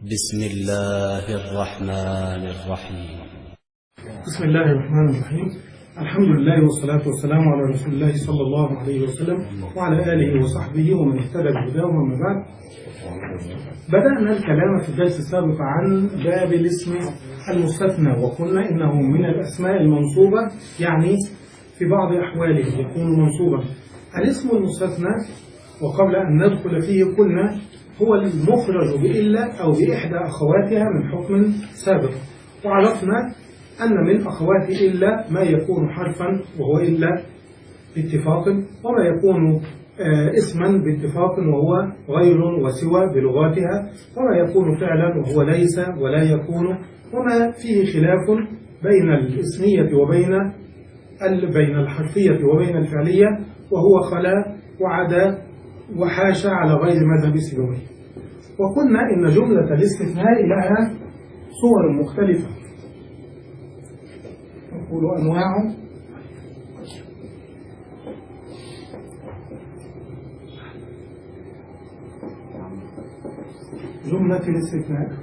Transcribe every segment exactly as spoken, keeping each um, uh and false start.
بسم الله الرحمن الرحيم. بسم الله الرحمن الرحيم. الحمد لله والصلاة والسلام على رسول الله صلى الله عليه وسلم وعلى آله وصحبه ومن اهتدى بهداه. ومن بعد، بدأنا الكلام في الدرس السابق عن باب الاسم المستثنى، وقلنا إنه من الأسماء المنصوبة، يعني في بعض أحواله يكون منصوبا. الاسم المستثنى، وقبل أن ندخل فيه قلنا هو المخرج بإلا أو بإحدى أخواتها من حكم سابق، وعرفنا أن من أخوات إلا ما يكون حرفا وهو إلا باتفاق، وما يكون اسما باتفاق وهو غير وسوى بلغاتها، وما يكون فعلا وهو ليس ولا يكون، وما فيه خلاف بين الاسمية وبين بين الحرفية وبين الفعلية، وهو خلا وعدا وحاشا على غير مذهب سيبويه. وقلنا إن جملة الاستثناء لها صور مختلفة، نقول أنواع جملة الاستثناء.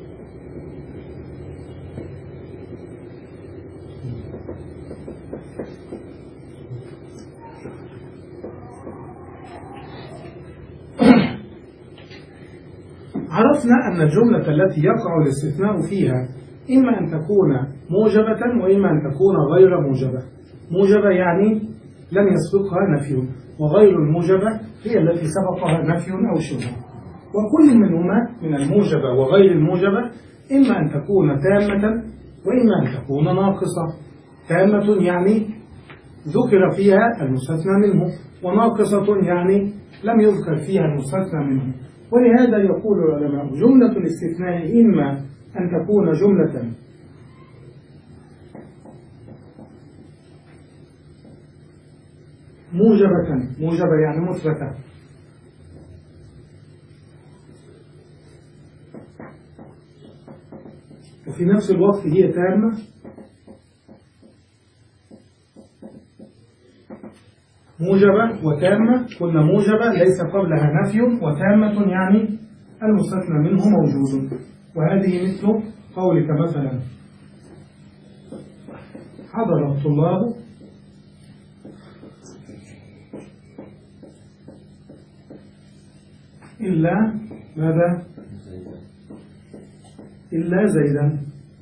عرفنا أن الجملة التي يقع الاستثناء فيها إما أن تكون موجبة وإما أن تكون غير موجبة. موجبة يعني لم يسبقها نفي، وغير الموجبة هي التي سبقها نفي أو شبه. وكل منهما من الموجبة وغير الموجبة إما أن تكون تامة وإما أن تكون ناقصة. تامة يعني ذكر فيها المستثنى منه، وناقصة يعني لم يذكر فيها المستثنى منه. ولهذا يقول العلماء جملة الاستثناء إما أن تكون جملة موجبة، موجبة يعني مثبتة، وفي نفس الوقت هي تامة، موجبة وتامة. قلنا موجبة ليس قبلها نفي، وتامة يعني المستثنى منه موجود. وهذه مثل قولك مثلا حضر الطلاب إلا ماذا؟ إلا زيدا.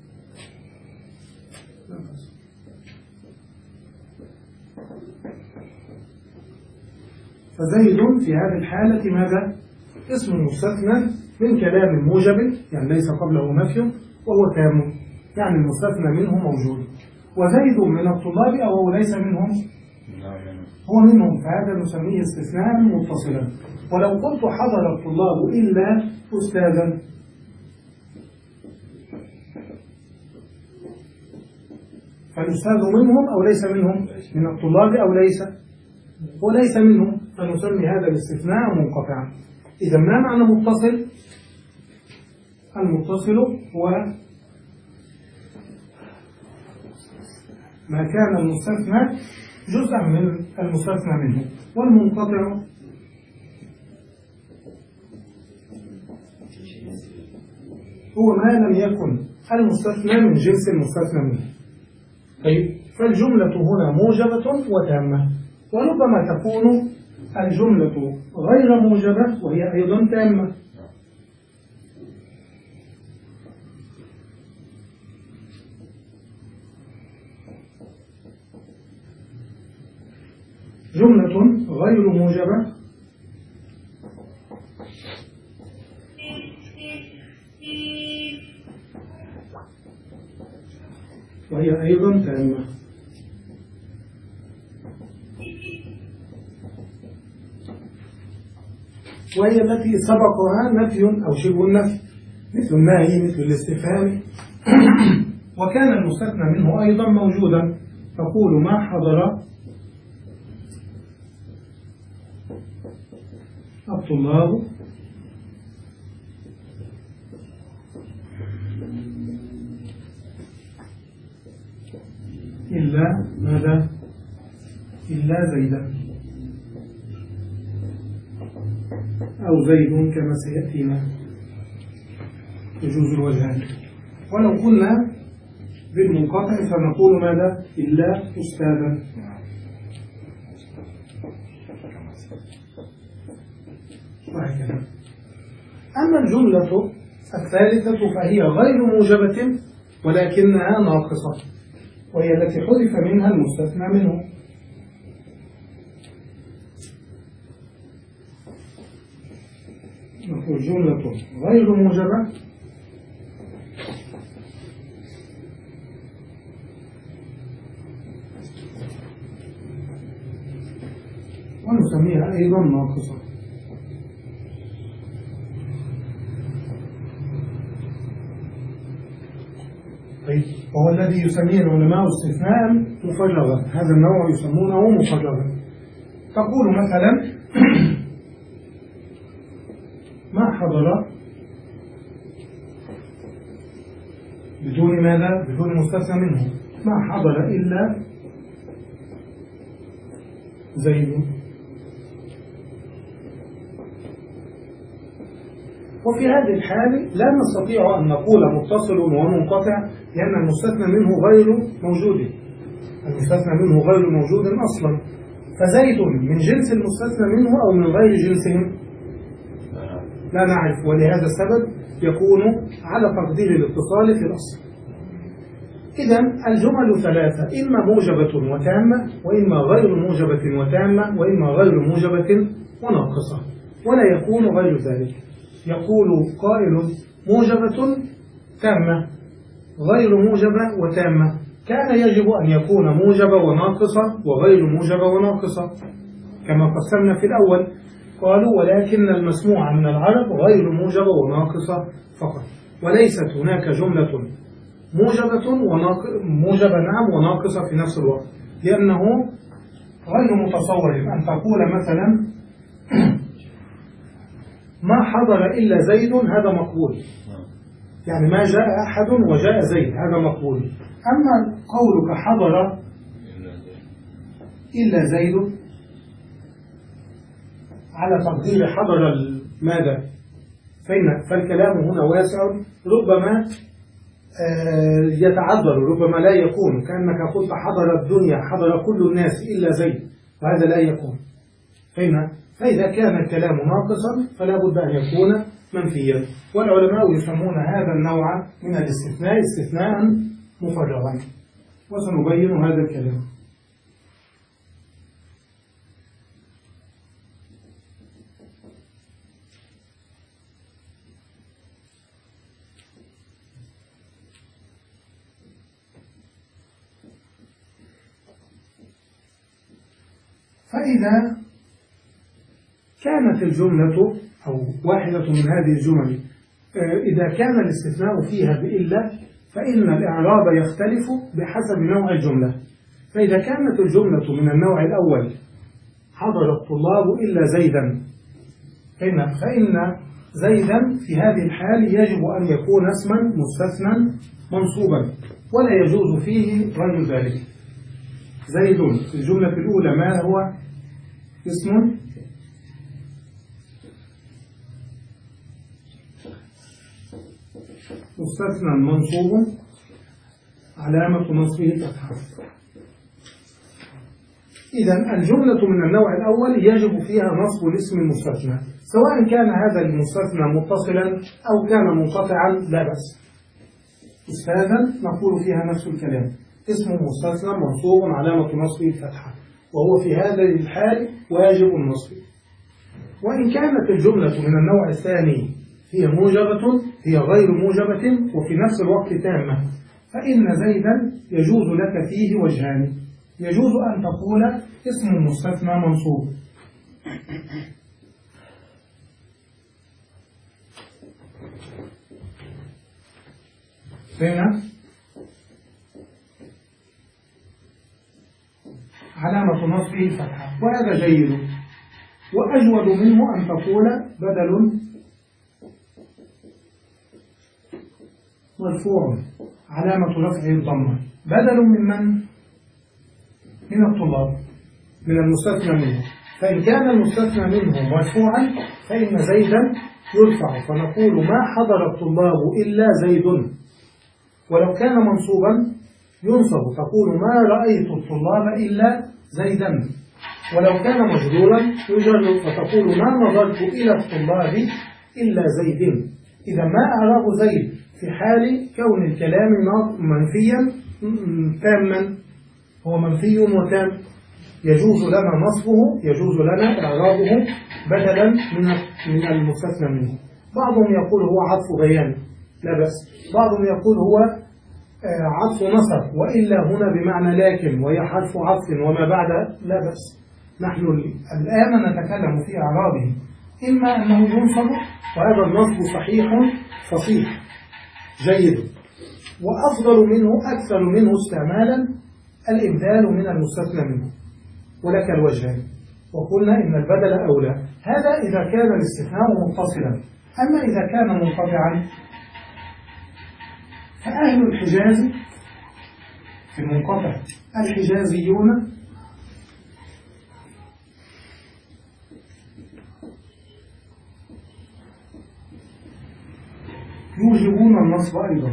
فزيد في هذه الحالة ماذا؟ اسم مستثنى من كلام موجب، يعني ليس قبله نفي، وهو تام، يعني المستثنى منه موجود. وزيد من الطلاب أو هو ليس منهم؟ هو منهم، فهذا نسميه استثناء متصلا. ولو قلت حضر الطلاب إلا أستاذا، فالأستاذ منهم أو ليس منهم؟ من الطلاب أو ليس؟ هو ليس منهم، فنسمي هذا الاستثناء منقطعا. إذا ما معنى متصل؟ المتصل هو ما كان المستثنى جزءا من المستثنى منه، والمنقطع هو ما لم يكن المستثنى من جنس المستثنى منه. طيب، فالجملة هنا موجبة وتامة، وربما تكون الجملة غير موجبة وهي أيضا تامة. جملة غير موجبة وهي أيضا تامة. وهي التي سبقها نفي أو شبه النفي، مثل النهي، مثل الاستفهام. وكان المستثنى منه أيضا موجودا، تقول ما حضر الطلاب إلا ماذا؟ إلا زيدا، أو زيد كما سيأتينا. يجوز الوجهان. ولو قلنا بالمنقطع فنقول ماذا؟ إلا أستاذا. وهكذا. أما الجملة الثالثة فهي غير موجبة ولكنها ناقصة، وهي التي حذف منها المستثنى منه. نقول جملة غير موجبة ونسميها أيضا ناقصة. طيب، وهو الذي يسميه العلماء استثناء مفرغا، هذا النوع يسمونه مفرغا. تقول مثلا ما حضر بدون ماذا؟ بدون مستثنى منه. ما حضر إلا زيد. وفي هذه الحال لا نستطيع أن نقول متصل ومنقطع لأن المستثنى منه غير موجود. المستثنى منه غير موجود أصلا، فزيد من جنس المستثنى منه أو من غير جنسه لا نعرف، ولهذا السبب يكون على تقدير الاتصال في الأصل. إذن الجمل ثلاثة، إما موجبة وتامة، وإما غير موجبة وتامة، وإما غير موجبة وناقصة، ولا يكون غير ذلك. يقول قائل موجبة تامة غير موجبة وتامة، كان يجب أن يكون موجبة وناقصة وغير موجبة وناقصة كما قسمنا في الأول. قالوا ولكن المسموع من العرب غير موجبة وناقصة فقط، وليست هناك جملة موجبة وناقصة موجبة نعم وناقصة في نفس الوقت، لأنه غير متصور أن تقول مثلا ما حضر إلا زيد، هذا مقبول، يعني ما جاء أحد وجاء زيد، هذا مقبول. أما قولك حضر إلا زيد على تقدير حضر ماذا؟ فإن فالكلام هنا واسع، ربما يتعذر، ربما لا يكون، كأنك قلت حضر الدنيا، حضر كل الناس إلا زيد، وهذا لا يكون. فإن فإذا كان الكلام ناقصا فلا بد أن يكون منفيا، والعلماء يسمون هذا النوع من الاستثناء استثناء مفرغا، وسنبين هذا الكلام. فإذا كانت الجملة أو واحدة من هذه الجمل إذا كان الاستثناء فيها بإلا فإن الإعراب يختلف بحسب نوع الجملة. فإذا كانت الجملة من النوع الأول حضر الطلاب إلا زيدا، فإن, فإن زيدا في هذه الحال يجب أن يكون اسما مستثنى منصوبا، ولا يجوز فيه غير ذلك. زيد في الجملة الأولى ما هو؟ اسم مستثنى منصوب علامة نصبه فتحة. إذن الجملة من النوع الأول يجب فيها نصب الاسم المستثنى، سواء كان هذا المستثنى متصلا أو كان منقطعا لا بأس. أستاذا نقول فيها نفس الكلام، اسم مستثنى منصوب علامة نصبه الفتحة، وهو في هذا الحال واجب النصب. وإن كانت الجملة من النوع الثاني هي موجبة هي غير موجبة وفي نفس الوقت تامة، فإن زيدا يجوز لك فيه وجهان. يجوز أن تقول اسم مستثنى منصوب هنا علامة نصبه فتحة، وهذا جيد. وأجود منه أن تقول بدل مرفوع علامة رفعه الضمة، بدل من من؟ من الطلاب، من المستثنى منه. فإن كان المستثنى منه مرفوعا فإن زيدا يرفع فنقول ما حضر الطلاب إلا زيد. ولو كان منصوبا ينصب تقول ما رأيت الطلاب إلا زيدا. ولو كان مجرورا يجر فتقول ما نظرت إلى الطلاب إلا زيد. إذا ما أعراب زيد في حال كون الكلام منفيا تاما، هو منفي وتام، يجوز لنا نصبه، يجوز لنا إعرابه بدلا من من المستثنى منه. بعضهم يقول هو عطف بيان لا بأس، بعضهم يقول هو عطف نصب وإلا هنا بمعنى لكن وهي حرف عطف وما بعد لا بأس. نحن الآن نتكلم في إعرابه، إما أنه ينصب وهذا النصب صحيح فصيح جيد، وأفضل منه أكثر منه استعمالا الإبدال من المستثنى منه، ولك الوجهان. وقلنا إن البدل أولى، هذا إذا كان الاستثناء متصلا. أما إذا كان منقطعا فأهل الحجاز في المنقطع الحجازيون يوجبون النصب أيضا.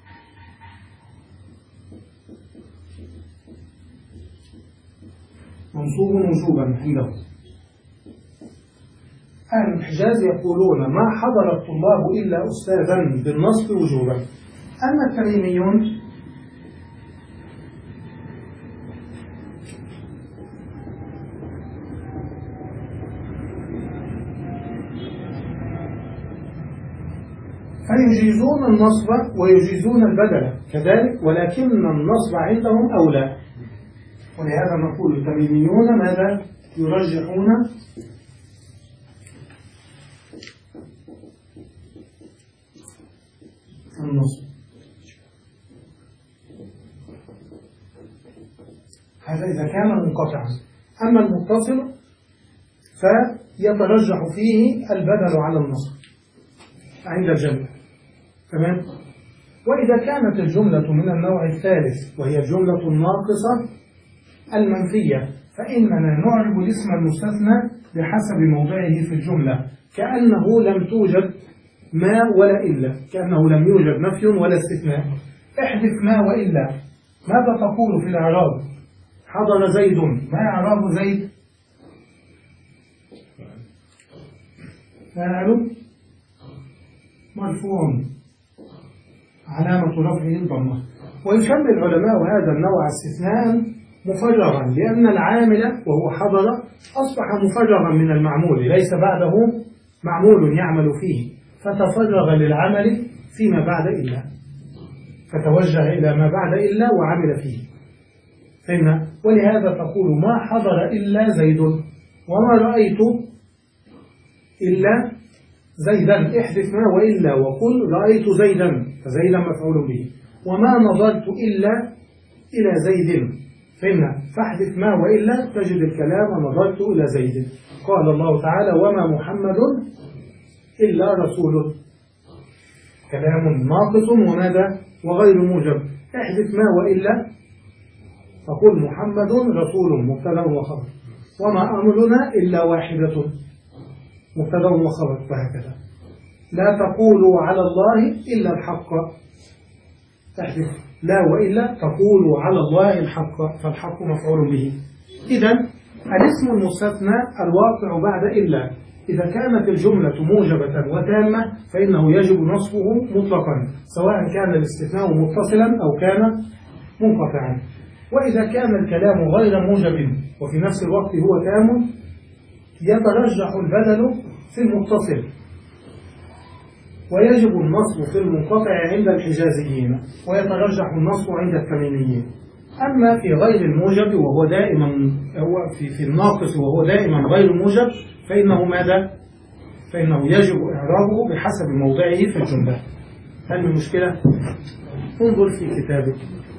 منصوب وجوبا عندهم. أهل الحجاز يقولون ما حضر الطلاب إلا أستاذا بالنصب وجوبا. أما التميميون فيجيزون النصب ويجيزون البدل كذلك، ولكن النصب عندهم أولى. ولهذا نقول التميميون ماذا يرجحون؟ النصب. هذا إذا كان منقطعا. أما المتصل فيترجح فيه البدل على النصب عند الجمع. تمام؟ وإذا كانت الجملة من النوع الثالث وهي الجملة الناقصة المنفية فإننا نعرب الاسم المستثنى بحسب موضعه في الجملة، كأنه لم توجد ما ولا إلا، كأنه لم يوجد نفي ولا استثناء. احذف ما وإلا. ماذا تقول في الإعراب؟ حضر زيد، ما إعراب زيد؟ فاعل مرفوع علامة رفعه الضمة. ويسمي العلماء هذا النوع استثناء مفرغا، لأن العامل وهو حضر أصبح مفرغا من المعمول، ليس بعده معمول يعمل فيه، فتفرغ للعمل فيما بعد إلا، فتوجه إلى ما بعد إلا وعمل فيه. فهمنا؟ ولهذا تقول ما حضر إلا زيد، وما رأيت إلا زيدا. احذف ما وإلا وقل رأيت زيدا، فزيدا مفعول به. وما نظرت إلا إلى زيد. فهمنا؟ فاحذف ما وإلا تجد الكلام نظرت إلى زيد. قال الله تعالى وما محمد إلا رسول. كلام ناقص وماذا وغير موجب. احذف ما وإلا تقول محمد رسول مبتدا وخبر، وما أمرنا إلا واحدة مبتدا وخبر، وهكذا. لا تقولوا على الله إلا الحق. تحذف لا وإلا تقولوا على الله الحق، فالحق مفعول به. إذن الاسم المستثنى الواقع بعد إلا إذا كانت الجملة موجبة وتامة فإنه يجب نصبه مطلقا، سواء كان الاستثناء متصلا أو كان منقطعا. وإذا كان الكلام غير موجب وفي نفس الوقت هو تام يترجح البدل في المتصل، ويجب النصب في المنقطع عند الحجازيين، ويترجح النصب عند التميميين. أما في غير الموجب وهو دائما هو في, في الناقص وهو دائما غير موجب فإنه ماذا؟ فإنه يجب إعرابه بحسب موضعه في الجملة. هل من مشكلة؟ انظر في كتابك.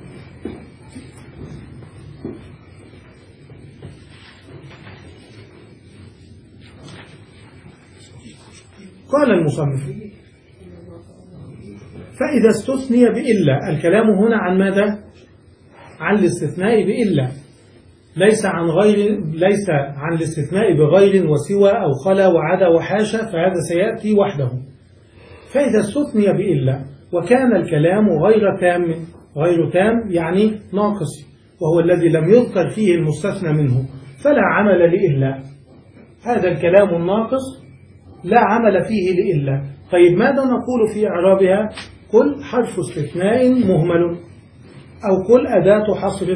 قال المصنف فإذا استثني بإلا، الكلام هنا عن ماذا؟ عن الاستثناء بإلا. ليس عن غير ليس عن الاستثناء بغير وسوى أو خلا وعدا وحاشا، فهذا سيأتي وحده. فإذا استثني بإلا وكان الكلام غير تام، غير تام يعني ناقص، وهو الذي لم يذكر فيه المستثنى منه، فلا عمل لإلا. هذا الكلام الناقص لا عمل فيه لإلا. طيب ماذا نقول في إعرابها؟ قل حرف استثناء مهمل، أو قل أداة حصر.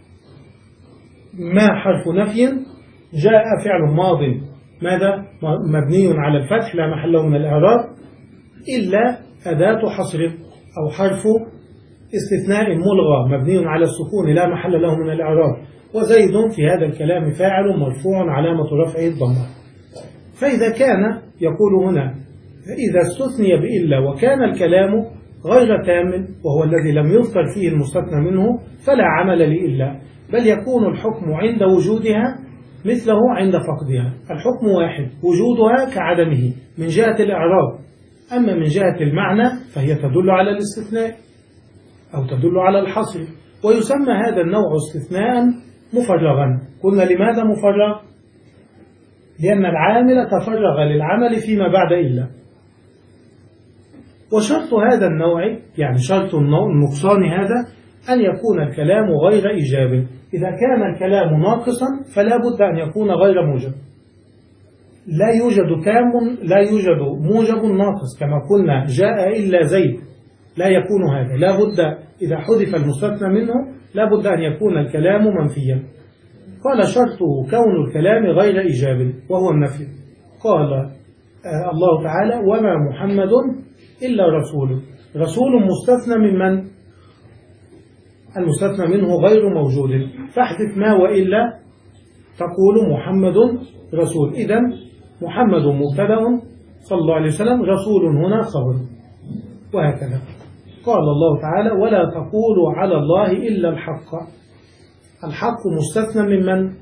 ما حرف نفي جاء فعل ماض ماذا؟ مبني على الفتح لا محل له من الإعراب، إلا أداة حصر، أو حرف استثناء ملغى مبني على السكون لا محل له من الإعراب، وزيد في هذا الكلام فاعل مرفوع علامة رفعه الضمة. فإذا كان يقول هنا فإذا استثني بإلا وكان الكلام غير تام، وهو الذي لم يذكر فيه المستثنى منه، فلا عمل لإلا، بل يكون الحكم عند وجودها مثله عند فقدها. الحكم واحد، وجودها كعدمه من جهة الإعراب، أما من جهة المعنى فهي تدل على الاستثناء أو تدل على الحصر. ويسمى هذا النوع استثناء مفرغا. قلنا لماذا مفرغ؟ لأن العامل تفرغ للعمل فيما بعد إلا. وشرط هذا النوع، يعني شرط النقصان هذا، أن يكون الكلام غير إيجاب. إذا كان الكلام ناقصا فلا بد أن يكون غير موجب. لا يوجد تام، لا يوجد موجب ناقص، كما قلنا جاء إلا زيد، لا يكون هذا. لا بد إذا حذف المستثنى منه لا بد أن يكون الكلام منفيا. قال شرطه كون الكلام غير إيجاب وهو النفي. قال آه الله تعالى وما محمد إلا رسول. رسول مستثنى من من؟ المستثنى منه غير موجود، فاحذف ما وإلا تقول محمد رسول. إذن محمد مبتدأ صلى الله عليه وسلم، رسول هنا خبر، وهكذا. قال الله تعالى ولا تقولوا على الله إلا الحق. الحق مستثنى من من؟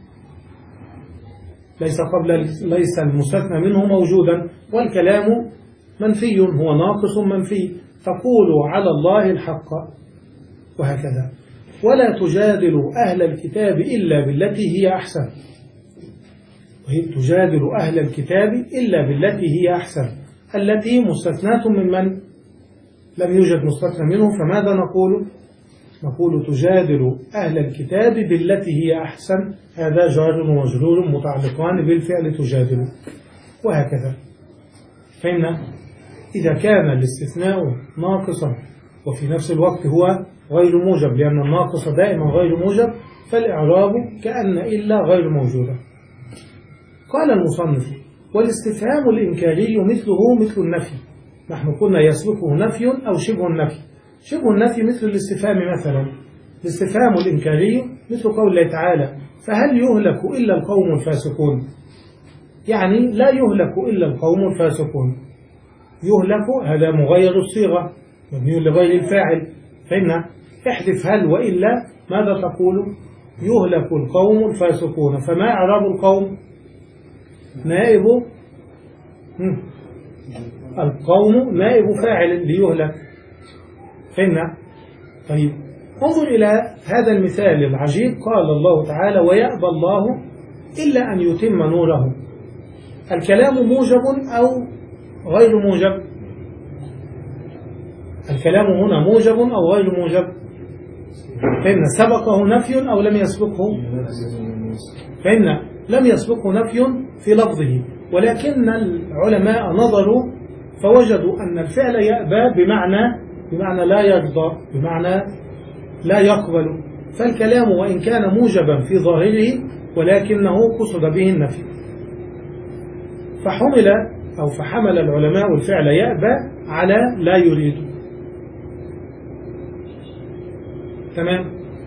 ليس قبل ليس المستثنى منه موجودا، والكلام منفي، هو ناقص منفي. تقولوا على الله الحق، وهكذا. ولا تجادلوا أهل الكتاب إلا بالتي هي أحسن. وهي تجادل أهل الكتاب إلا بالتي هي أحسن، التي مستثناة من من؟ لم يوجد مستثنى منه، فماذا نقول؟ نقول تجادل أهل الكتاب بالتي هي أحسن. هذا جار ومجرور متعلقان بالفعل تجادل، وهكذا. فإن إذا كان الاستثناء ناقصا وفي نفس الوقت هو غير موجب، لأن الناقص دائما غير موجب، فالإعراب كأن إلا غير موجودة. قال المصنف والاستفهام الإنكاري مثله مثل النفي. نحن قلنا يسبقه نفي أو شبه النفي. شبه النفي مثل الاستفهام مثلا. الاستفهام الإنكاري مثل قول الله تعالى فهل يهلك إلا القوم الفاسقون؟ يعني لا يهلك إلا القوم الفاسقون. يهلك هذا مغير الصيغة مبني لغير الفاعل، فإن احذف هل وإلا ماذا تقول؟ يهلك القوم الفاسقون. فما إعراب القوم؟ نائب القوم نائب فاعل ليهلك، فإن طيب انظر إلى هذا المثال العجيب. قال الله تعالى ويأبى الله إلا أن يتم نوره. الكلام موجب أو غير موجب؟ الكلام هنا موجب أو غير موجب؟ فإن سبقه نفي أو لم يسبقه؟ فإن لم يسبقه نفي في لفظه، ولكن العلماء نظروا فوجدوا أن الفعل يأبى بمعنى بمعنى لا يرضى، بمعنى لا يقبل. فالكلام وإن كان موجبا في ظاهره ولكنه قصد به النفي، فحمل أو فحمل العلماء الفعل يأبى على لا يريد. تمام.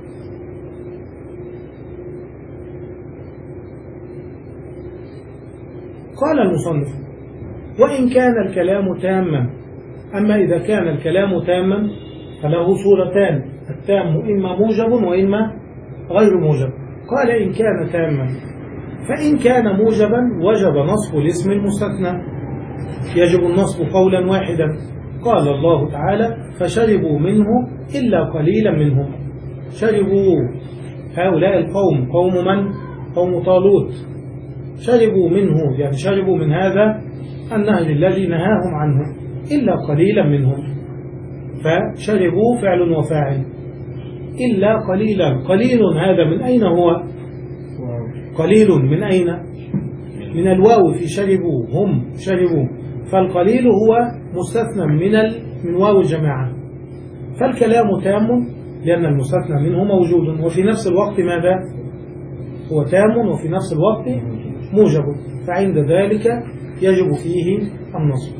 قال المصنف وإن كان الكلام تاما. أما إذا كان الكلام تاما فله صورتان، التام إما موجب وإما غير موجب. قال إن كان تاما، فإن كان موجبا وجب نصب الاسم المستثنى، يجب النصب قولا واحدا. قال الله تعالى فشربوا منه إلا قليلا منهم. شربوا هؤلاء القوم قوم من؟ قوم طالوت شربوا منه، يعني شربوا من هذا النهر الذي نهاهم عنه إلا قليلا منهم، فشربوا فعل وفاعل إلا قليلا. قليل هذا من أين هو؟ قليل من أين؟ من الواو في شربوا، هم شربوا، فالقليل هو مستثنى من ال... من واو الجماعة، فالكلام تام لأن المستثنى منه موجود، وفي نفس الوقت ماذا؟ هو تام وفي نفس الوقت موجب، فعند ذلك يجب فيه النصب.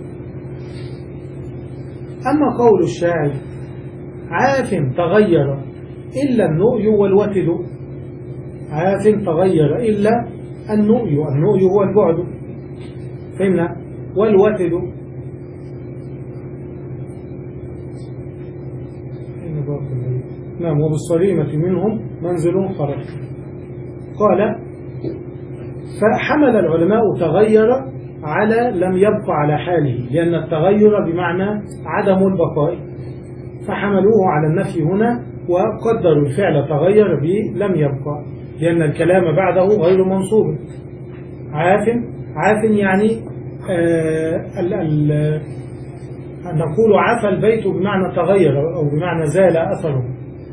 أما قول الشاعر عاف تغير إلا النؤي والوتد، عاف تغير إلا النؤي، النؤي هو البعد، فهمنا، والوتد نعم، وبالصريمة منهم منزل خرج. قال فحمل العلماء تغير على لم يبقى على حاله، لأن التغير بمعنى عدم البقاء، فحملوه على النفي هنا وقدروا الفعل تغير بلم يبقى، لأن الكلام بعده غير منصوب. عاف، عاف يعني آه ال ال نقول عفى البيت بمعنى تغير أو بمعنى زال أثره،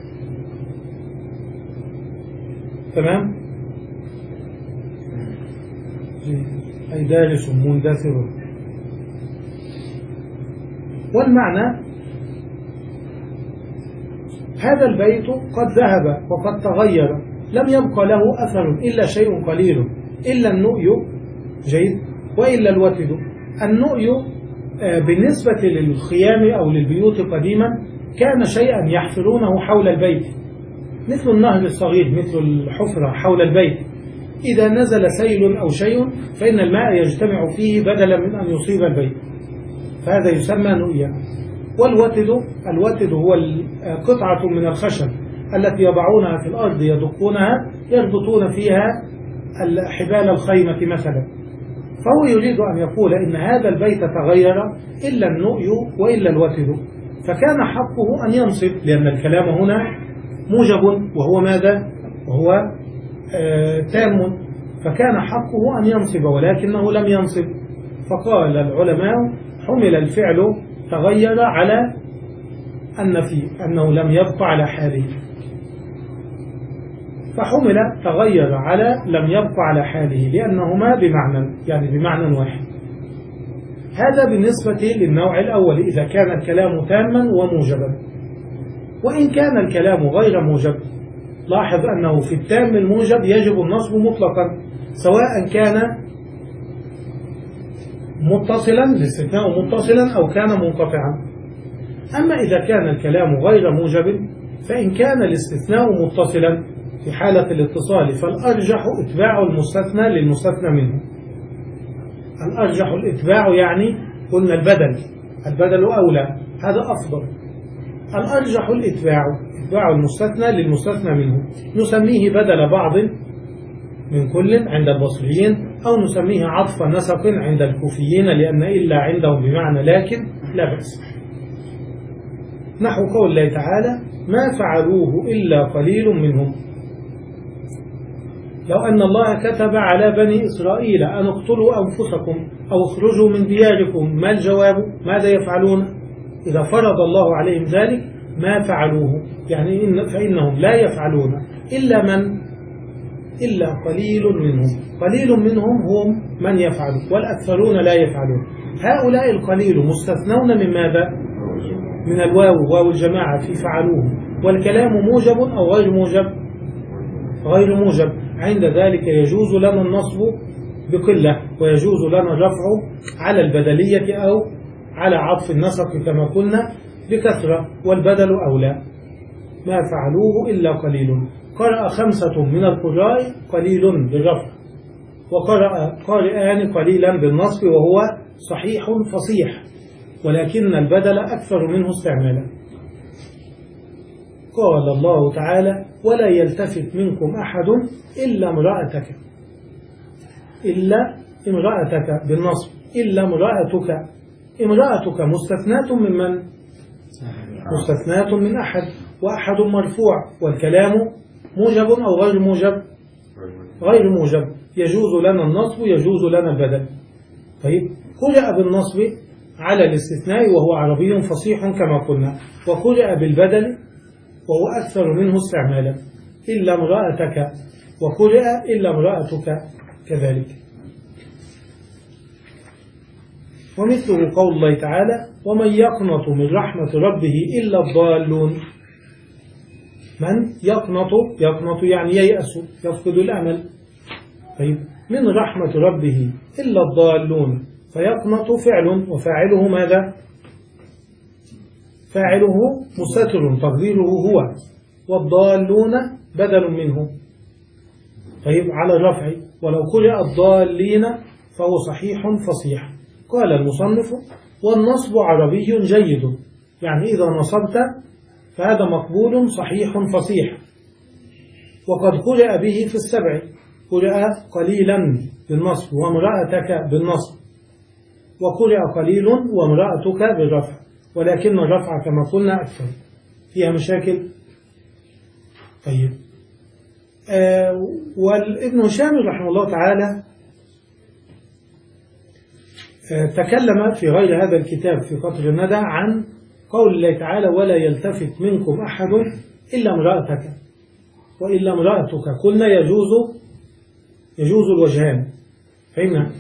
تمام، أي دارس مندثر. والمعنى هذا البيت قد ذهب وقد تغير، لم يبقى له أثر إلا شيء قليل، إلا النؤي، جيد، وإلا الوتد. النؤي بالنسبة للخيام أو للبيوت قديما كان شيئا يحفرونه حول البيت، مثل النهر الصغير، مثل الحفرة حول البيت، إذا نزل سيل أو شيء فإن الماء يجتمع فيه بدلا من أن يصيب البيت، فهذا يسمى نؤيا. والوتد، الوتد هو قطعة من الخشب التي يضعونها في الأرض يدقونها يربطون فيها حبال الخيمة مثلا، فهو يريد أن يقول إن هذا البيت تغير إلا النؤي وإلا الوتد، فكان حقه أن ينصب، لأن الكلام هنا موجب وهو ماذا؟ وهو آه تام، فكان حقه أن ينصب ولكنه لم ينصب، فقال العلماء حمل الفعل تغير على النفي، أنه لم يبقى على حاله، فحمل تغير على لم يبقى على حاله، لأنهما بمعنى، يعني بمعنى واحد. هذا بالنسبة للنوع الأول إذا كان الكلام تاما وموجبا. وإن كان الكلام غير موجب، لاحظ أنه في التام الموجب يجب النصب مطلقا، سواء كان متصلا، الاستثناء متصلا أو كان منقطعا. أما إذا كان الكلام غير موجب، فإن كان الاستثناء متصلا في حالة الاتصال فالأرجح إتباع المستثنى للمستثنى منه. الأرجح الإتباع يعني قلنا البدل، البدل أولى، هذا أفضل. الأرجح الإتباع، إتباع المستثنى للمستثنى منه، نسميه بدل بعض من كل عند البصريين، أو نسميه عطف نسق عند الكوفيين، لأن إلا عندهم بمعنى لكن لا بأس. نحو قول الله تعالى ما فعلوه إلا قليل منهم. لو أن الله كتب على بني إسرائيل أن اقتلوا أنفسكم أو اخرجوا من دياركم، ما الجواب؟ ماذا يفعلون؟ إذا فرض الله عليهم ذلك ما فعلوه، يعني إن فإنهم لا يفعلون إلا من إلا قليل منهم، قليل منهم هم من يفعل والأكثرون لا يفعلون. هؤلاء القليل مستثنون من ماذا؟ من الواو، واو الجماعة في فعلوه، والكلام موجب أو غير موجب؟ غير موجب. عند ذلك يجوز لنا النصب بقلة، ويجوز لنا الرفع على البدلية أو على عطف النسق كما قلنا بكثرة، والبدل أولى. ما فعلوه إلا قليل. قرأ خمسة من القراء قليل بالرفع، وقرأ قارئان قليلا بالنصب، وهو صحيح فصيح، ولكن البدل أكثر منه استعمالا. قال الله تعالى ولا يلتفت منكم أحد إلا امرأتك، إلا امرأتك بالنصب، إلا امرأتك. امرأتك مستثناة من من؟ مستثناة من أحد، وأحد مرفوع، والكلام موجب أو غير موجب؟ غير موجب. يجوز لنا النصب يجوز لنا البدل. طيب قرأ بالنصب على الاستثناء وهو عربي فصيح كما قلنا، وقرأ بالبدل وهو أكثر منه استعمالا، إلا امرأتك، وقرأ إلا امرأتك كذلك. ومثله قول الله تعالى: ومن يقنط من رحمة ربه إلا الضالون. من يقنط؟ يقنط يعني ييأس، يفقد الأمل. طيب من رحمة ربه إلا الضالون، فيقنط فعل وفاعله ماذا؟ فاعله مستتر تقديره هو، والضالون بدل منه. طيب على الرفع، ولو قرأ الضالين فهو صحيح فصيح. قال المصنف: والنصب عربي جيد، يعني إذا نصبت فهذا مقبول صحيح فصيح. وقد قرأ به في السبع، قرأ قليلا بالنصب وامرأتك بالنصب، وقرأ قليل وامرأتك بالرفع، ولكن الرفع كما قلنا أكثر. فيها مشاكل؟ طيب آه والابن هشام رحمه الله تعالى آه تكلم في غير هذا الكتاب في قطر الندى عن قول الله تعالى: ولا يلتفت منكم أحد إلا امرأتك وإلا امرأتك. قلنا يجوز يجوز الوجهان، فهمنا؟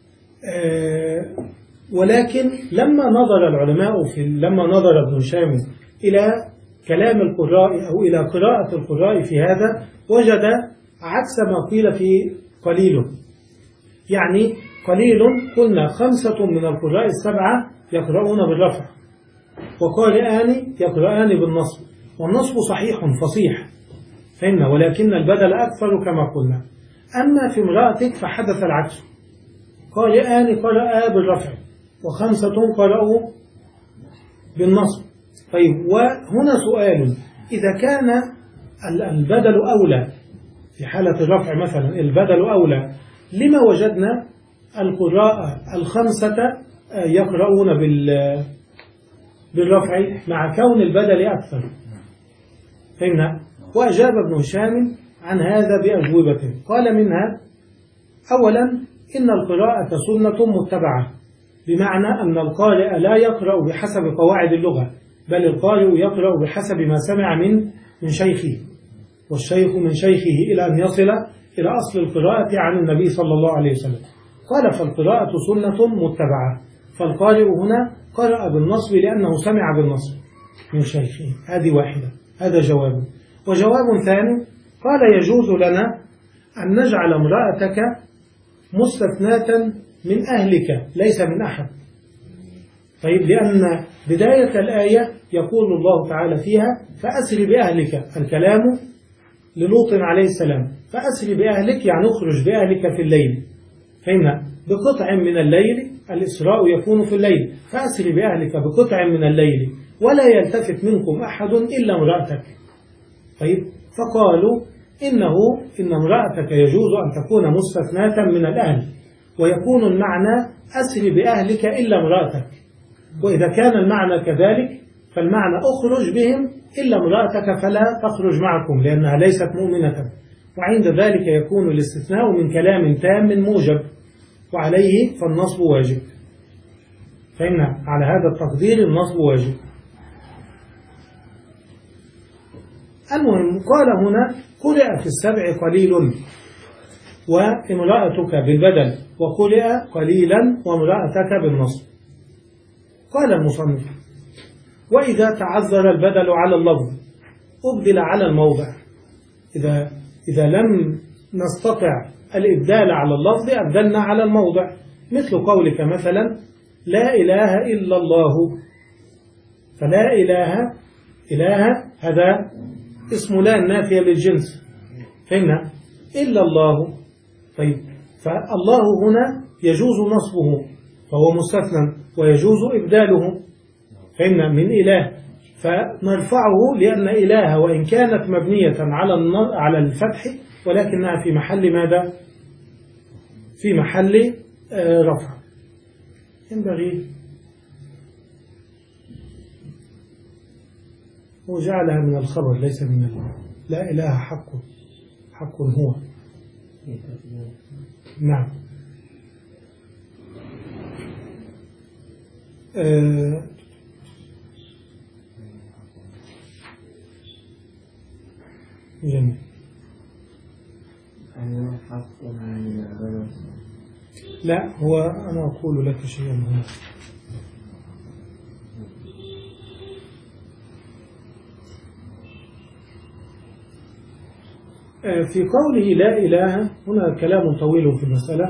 آه ولكن لما نظر العلماء في لما نظر ابن هشام إلى كلام القراء أو إلى قراءة القراء في هذا، وجد عكس ما قيل في قليل. يعني قليل قلنا خمسة من القراء السبعة يقرؤون بالرفع، وقارئان يقرؤان بالنصب، والنصب صحيح فصيح، فهمنا؟ ولكن البدل أكثر كما قلنا. أما في امرأتك فحدث العكس، قارئان قرأا بالرفع وخمسة قرأوا بالنصب. طيب وهنا سؤال: إذا كان البدل أولى في حالة الرفع مثلا، البدل أولى، لما وجدنا القراء الخمسة يقرؤون بالرفع مع كون البدل أكثر؟ فهمنا؟ وأجاب ابن هشام عن هذا بأجوبة، قال منها: أولا إن القراءة سنة متبعة، بمعنى أن القارئ لا يقرأ بحسب قواعد اللغة، بل القارئ يقرأ بحسب ما سمع من من شيخه، والشيخ من شيخه إلى أن يصل إلى أصل القراءة عن النبي صلى الله عليه وسلم. قال: فالقراءة سنة متبعة، فالقارئ هنا قرأ بالنصب لأنه سمع بالنصب من شيخه. هذه واحدة، هذا جواب. وجواب ثاني: قال: يجوز لنا أن نجعل امرأتك مستثناة من أهلك ليس من أحد. طيب لأن بداية الآية يقول الله تعالى فيها: فأسر بأهلك، الكلام للوط عليه السلام، فأسر بأهلك يعني اخرج بأهلك في الليل، فهمنا؟ بقطع من الليل، الإسراء يكون في الليل، فأسر بأهلك بقطع من الليل ولا يلتفت منكم أحد إلا امرأتك. طيب فقالوا إنه إن امرأتك يجوز أن تكون مستثناة من الأهل، ويكون المعنى أسر بأهلك إلا امرأتك. وإذا كان المعنى كذلك فالمعنى أخرج بهم إلا امرأتك فلا تخرج معكم لأنها ليست مؤمنة، وعند ذلك يكون الاستثناء من كلام تام موجب، وعليه فالنصب واجب. فإن على هذا التقدير النصب واجب. المهم قال هنا: قرئ في السبع قليل وامرأتك بالبدل، وقرئ قليلا وامرأتك بالنصب. قال المصنف: وإذا تعذر البدل على اللفظ أبدل على الموضع. إذا, إذا لم نستطع الإبدال على اللفظ أبدلنا على الموضع، مثل قولك مثلا: لا إله إلا الله، فلا إله إله هذا اسم لا النافية للجنس، فهمنا؟ إلا الله. طيب فالله هنا يجوز نصبه فهو مستثنى، ويجوز إبداله، فهمنا؟ من إله، فنرفعه لأن إله وإن كانت مبنية على على الفتح ولكنها في محل ماذا؟ في محل آه رفع. ينبغي وجعلها من الخبر ليس من الله. لا إله حق، حق هو. نعم. آه جميل. لا، هو أنا أقول لك شيئا هنا. في قوله لا إله هنا كلام طويل في المسألة،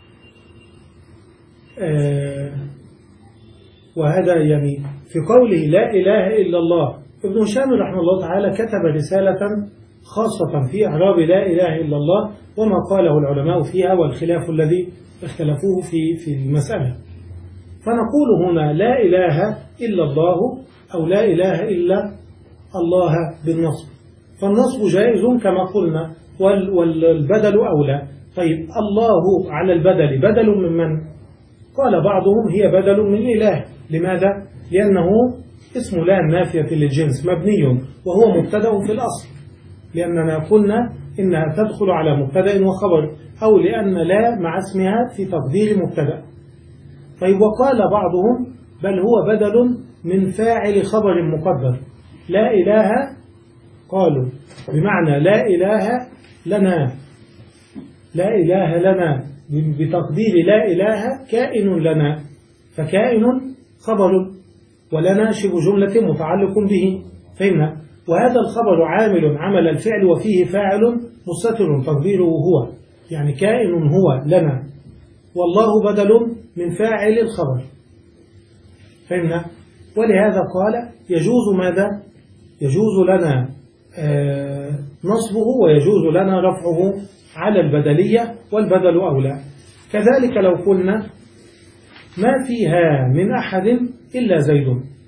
وهذا يعني في قوله لا إله إلا الله. ابن هشام رحمه الله تعالى كتب رسالة خاصة في إعراب لا إله إلا الله وما قاله العلماء فيها والخلاف الذي اختلفوه في في المسألة. فنقول هنا لا إله إلا الله أو لا إله إلا الله بالنصب، فالنصب جائز كما قلنا والبدل أولى. طيب الله على البدل بدل من من؟ قال بعضهم هي بدل من إله. لماذا؟ لأنه اسم لا النافية للجنس مبني وهو مبتدأ في الأصل، لأننا قلنا إنها تدخل على مبتدأ وخبر، أو لأن لا مع اسمها في تقدير مبتدأ. طيب وقال بعضهم بل هو بدل من فاعل خبر مقدر. لا إله قالوا بمعنى لا إله لنا، لا إله لنا بتقدير لا إله كائن لنا، فكائن خبر ولنا شبه جملة متعلق به. فهمنا؟ وهذا الخبر عامل عمل الفعل وفيه فاعل مستتر تقديره هو، يعني كائن هو لنا، والله بدل من فاعل الخبر. فهمنا؟ ولهذا قال يجوز ماذا؟ يجوز لنا آه نصبه ويجوز لنا رفعه على البدلية والبدل أولى. كذلك لو قلنا ما فيها من أحد إلا زيد،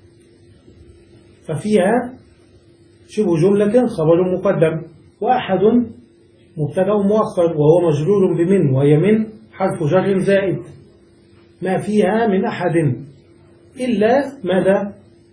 ففيها شبه جملة خبر مقدم وأحد مبتدأ مؤخر وهو مجرور بمن، وهي من حرف جر زائد. ما فيها من أحد إلا ماذا؟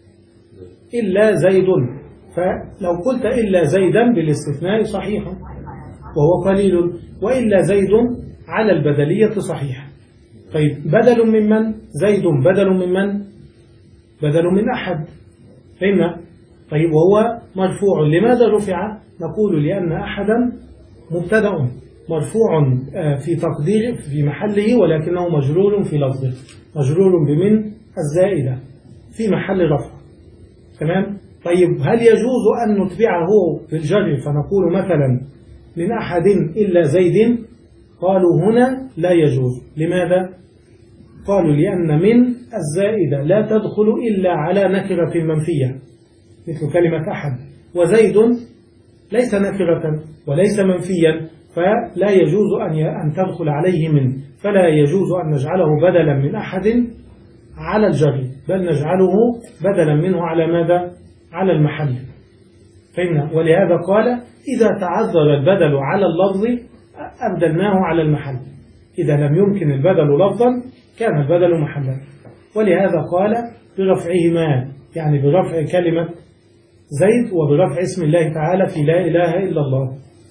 إلا زيد. فلو قلت إلا زيدا بالاستثناء صحيح وهو قليل، وإلا زيد على البدلية صحيح. طيب بدل من من؟ زيد بدل من من؟ بدل من أحد. فهمنا؟ طيب وهو مرفوع. لماذا رفع؟ نقول لأن أحدا مبتدأ مرفوع في تقدير في محله، ولكنه مجرور في لفظه، مجرور بمن الزائدة في محل رفع. تمام؟ طيب هل يجوز أن نتبعه في الجر فنقول مثلا من أحد إلا زيد؟ قالوا هنا لا يجوز. لماذا؟ قالوا لأن من الزائدة لا تدخل إلا على نكرة منفية مثل كلمة أحد، وزيد ليس نكرة وليس منفيا، فلا يجوز أن تدخل عليه من، فلا يجوز أن نجعله بدلا من أحد على الجر، بل نجعله بدلا منه على ماذا؟ على المحل. فهمنا؟ ولهذا قال إذا تعذر البدل على اللفظ أبدلناه على المحل، إذا لم يمكن البدل لفظا كان البدل محلا. ولهذا قال برفعهما، يعني برفع كلمة زيد وبرفع اسم الله تعالى في لا إله إلا الله.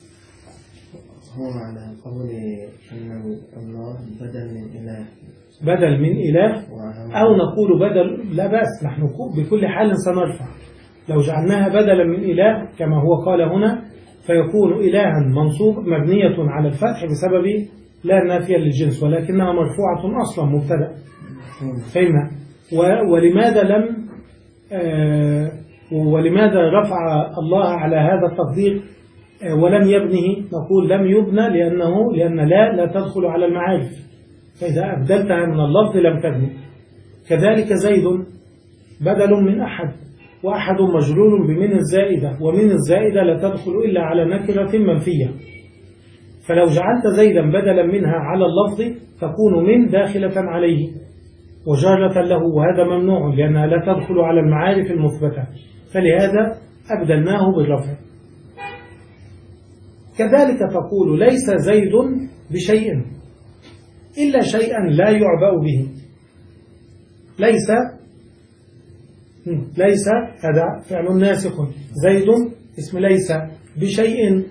هو على قول أن الله بدل من إله، بدل من إله، أو نقول بدل، لا بأس، نحن بكل حال سنرفع. لو جعلناها بدلا من إله كما هو قال هنا فيكون إلها منصوب مبنية على الفتح بسبب لا نافية للجنس، ولكنها مرفوعة أصلا مبتدأ. فهمنا؟ ولماذا لم آه ولماذا رفع الله على هذا التقدير آه ولم يبنه؟ نقول لم يبنى لأنه لأن لا لا تدخل على المعارف، فإذا أبدلتها من اللفظ لم تبني. كذلك زيد بدل من أحد، وأحد مجرور بمن الزائدة، ومن الزائدة لا تدخل إلا على نكرة منفية، فلو جعلت زيدا بدلا منها على اللفظ تكون من داخلة عليه وجارة له، وهذا ممنوع لأنها لا تدخل على المعارف المثبتة، فلهذا أبدلناه بالرفع. كذلك تقول ليس زيد بشيء إلا شيئا لا يعبأ به. ليس ليس هذا فعل ناسخ، زيد اسم ليس بشيء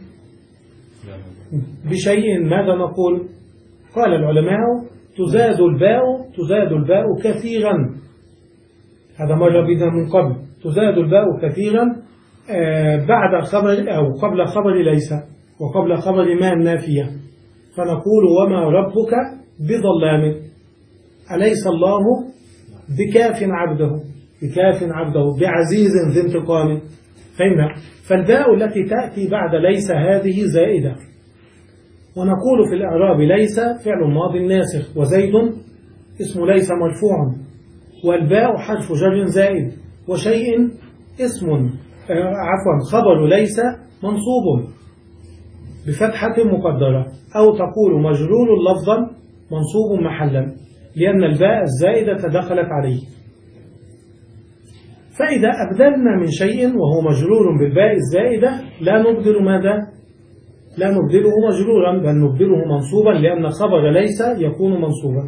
بشيء ماذا نقول؟ قال العلماء تزاد الباء تزاد الباء كثيرا، هذا مر بنا من قبل، تزاد الباء كثيرا بعد خبر أو قبل خبر ليس وقبل خبر ما النافية، فنقول وما ربك بظلام، أليس الله بكاف عبده بكاف عبده بعزيز ذي انتقام. فهمنا؟ فالباء التي تأتي بعد ليس هذه زائدة. ونقول في الإعراب ليس فعل ماض ناسخ، وزيد اسم ليس مرفوع، والباء حرف جر زائد، وشيء اسم عفوا خبر ليس منصوب بفتحة مقدرة، أو تقول مجرور لفظا منصوب محلا، لأن الباء الزائدة دخلت عليه. فإذا أبدلنا من شيء وهو مجرور بالباء الزائدة لا نبدل ماذا؟ لا نبدله مجرورا، بل نبدله منصوبا، لأن خبر ليس يكون منصوبا.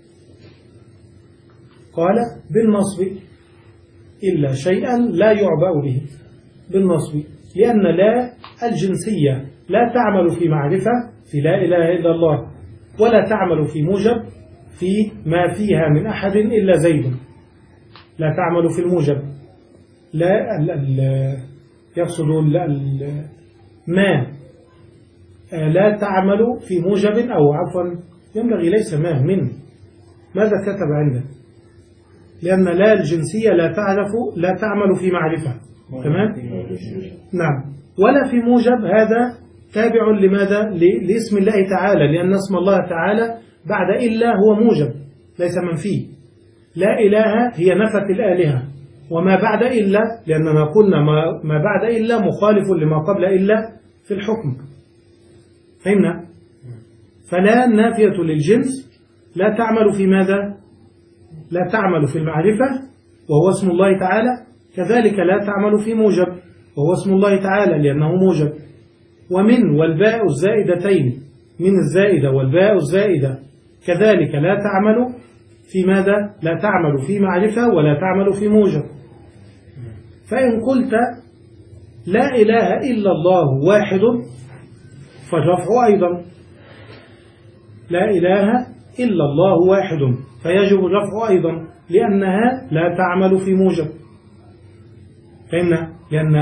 قال بالنصب إلا شيئا لا يعبأ به، بالنصب لأن لا الجنسية لا تعمل في معرفة في لا إله إلا الله، ولا تعمل في موجب في ما فيها من أحد إلا زيد، لا تعمل في الموجب، لا ال ال يقصد ال ما لا تعمل في موجب، أو عفوا ينبغي ليس ما من، ماذا كتب عنده؟ لأن لا الجنسية لا تعرف لا تعمل في معرفة، تمام؟ نعم. ولا في موجب، هذا تابع لماذا؟ لاسم الله تعالى، لأن اسم الله تعالى بعد إلا هو موجب ليس منفي. لا إله هي نفت الآلهة، وما بعد إلا لأننا قلنا ما, ما بعد إلا مخالف لما قبل إلا في الحكم. فهمنا؟ فلا نافية للجنس لا تعمل في ماذا؟ لا تعمل في المعرفة وهو اسم الله تعالى، كذلك لا تعمل في موجب وهو اسم الله تعالى لأنه موجب. ومن والباء الزائدتين، من الزائدة والباء الزائدة كذلك لا تعمل في ماذا؟ لا تعمل في معرفة ولا تعمل في موجب. فإن قلت لا إله إلا الله واحد فالرفع أيضا، لا إله إلا الله واحد فيجب الرفع أيضا، لأنها لا تعمل في موجب. فهمنا؟ لأن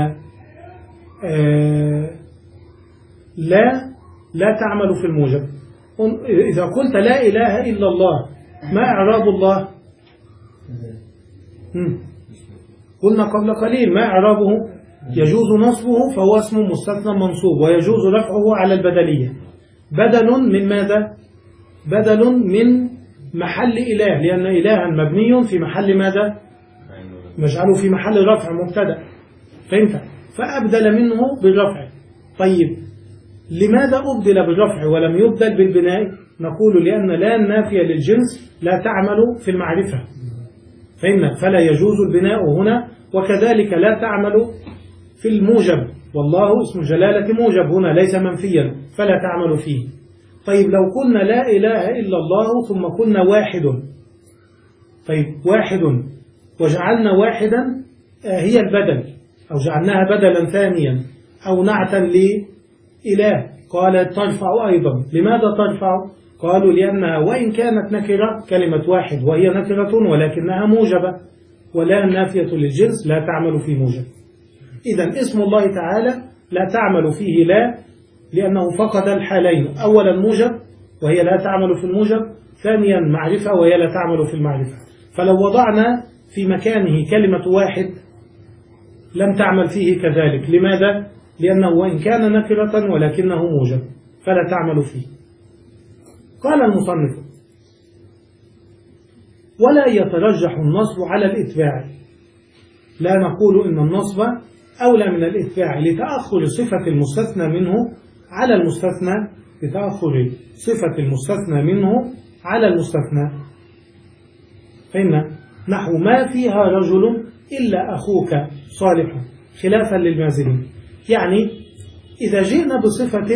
آه لا لا تعمل في الموجب. إذا قلت لا إله إلا الله ما إعراب الله؟ قلنا قبل قليل ما إعرابه؟ يجوز نصبه فهو اسم مستثنى منصوب، ويجوز رفعه على البدلية، بدل من ماذا؟ بدل من محل إله، لأن إلها مبني في محل ماذا؟ نجعله في محل رفع مبتدأ. فهمت؟ فأبدل منه بالرفع. طيب لماذا أبدل بالرفع ولم يبدل بالبناء؟ نقول لأن لا النافية للجنس لا تعمل في المعرفة. فهمنا؟ فلا يجوز البناء هنا، وكذلك لا تعمل في الموجب، والله اسم جلالة موجب هنا ليس منفيا فلا تعمل فيه. طيب لو قلنا لا إله إلا الله ثم قلنا واحد، طيب واحد وجعلنا واحدا هي البدل، أو جعلناها بدلا ثانيا أو نعتا لإله، قال ترفع أيضا. لماذا ترفع؟ قالوا لأنها وإن كانت نكرة كلمة واحد وهي نكرة ولكنها موجبة، ولا نافية للجنس لا تعمل في موجب. إذن اسم الله تعالى لا تعمل فيه لا، لأنه فقد الحالين، أولا موجب وهي لا تعمل في الموجب، ثانيا معرفة وهي لا تعمل في المعرفة. فلو وضعنا في مكانه كلمة واحد لم تعمل فيه كذلك. لماذا؟ لأنه وإن كان نكرة ولكنه موجب فلا تعمل فيه. قال المصنف ولا يترجح النصب على الإتباع، لا نقول إن النصب أولى من الإتباع لتأخر صفة المستثنى منه على المستثنى، لتأخر صفة المستثنى منه على المستثنى. فإن نحو ما فيها رجل إلا أخوك صالح خلافا للمازلين، يعني إذا جئنا بصفة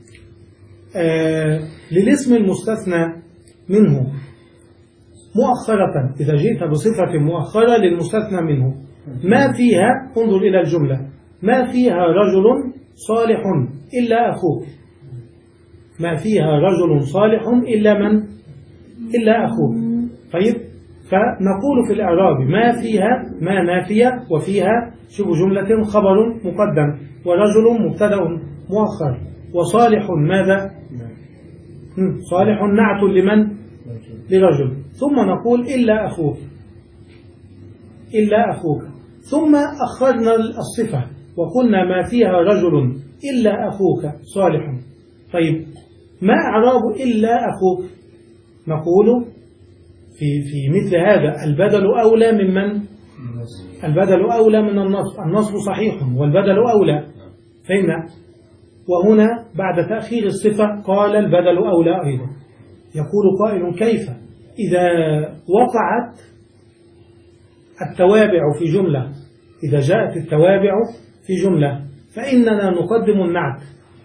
آه للاسم المستثنى منه مؤخرة، إذا جئت بصفة مؤخرة للمستثنى منه ما فيها، انظر إلى الجملة، ما فيها رجل صالح إلا أخوك، ما فيها رجل صالح إلا من؟ إلا أخوك. طيب، فنقول في الإعراب ما فيها ما نافية، وفيها شبه جملة خبر مقدم، ورجل مبتدأ مؤخر، وصالح ماذا؟ صالح نعت لمن؟ لرجل. ثم نقول إلا أخوك، إلا أخوك، ثم أخرنا الصفة وقلنا ما فيها رجل إلا أخوك صالح. طيب، ما أعراب إلا أخوك؟ نقول في في مثل هذا البدل أولى من من؟ البدل أولى من النصب، النصب صحيح والبدل أولى، فهمنا؟ وهنا بعد تأخير الصفة قال البدل أولى أيضا. يقول قائل: كيف إذا وقعت التوابع في جملة، إذا جاءت التوابع في جملة فإننا نقدم النعت،